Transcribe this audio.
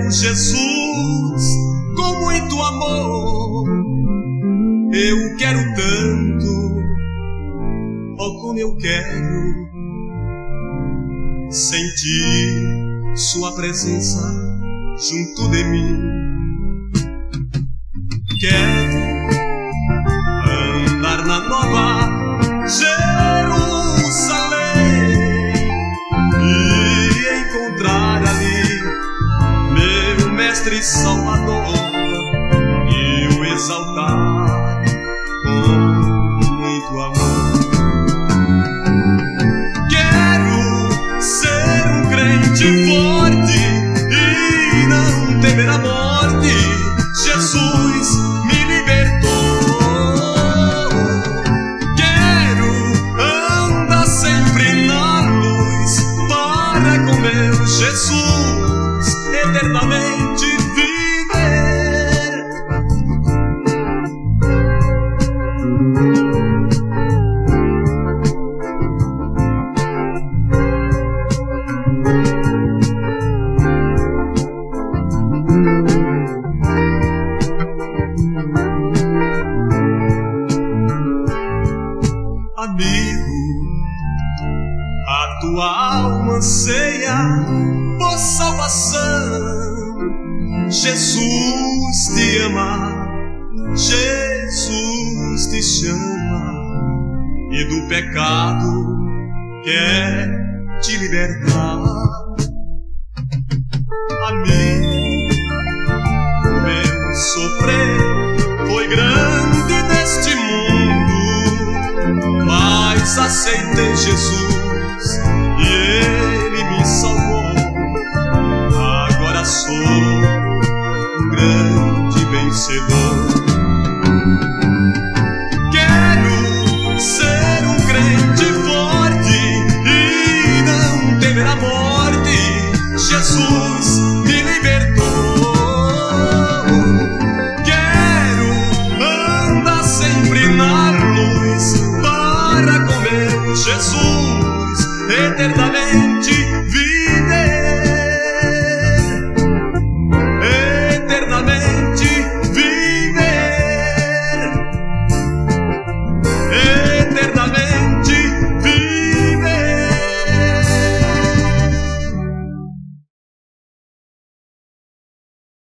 meu Jesus, com muito amor. Eu quero tanto, oh como eu quero sentir sua presença junto de mim. Quero andar na nova Jerusalém e encontrar ali meu mestre Salvador e o exaltar com muito amor. Quero ser um crente forte e não temer a morte. Jesus me libertou. Quero andar sempre na luz para com meu Jesus eternamente viver. Amigo, a tua alma anseia por salvação. Jesus te ama, Jesus te chama e do pecado quer te libertar. Amigo, o meu sofrer foi grande neste mundo, mas aceitei Jesus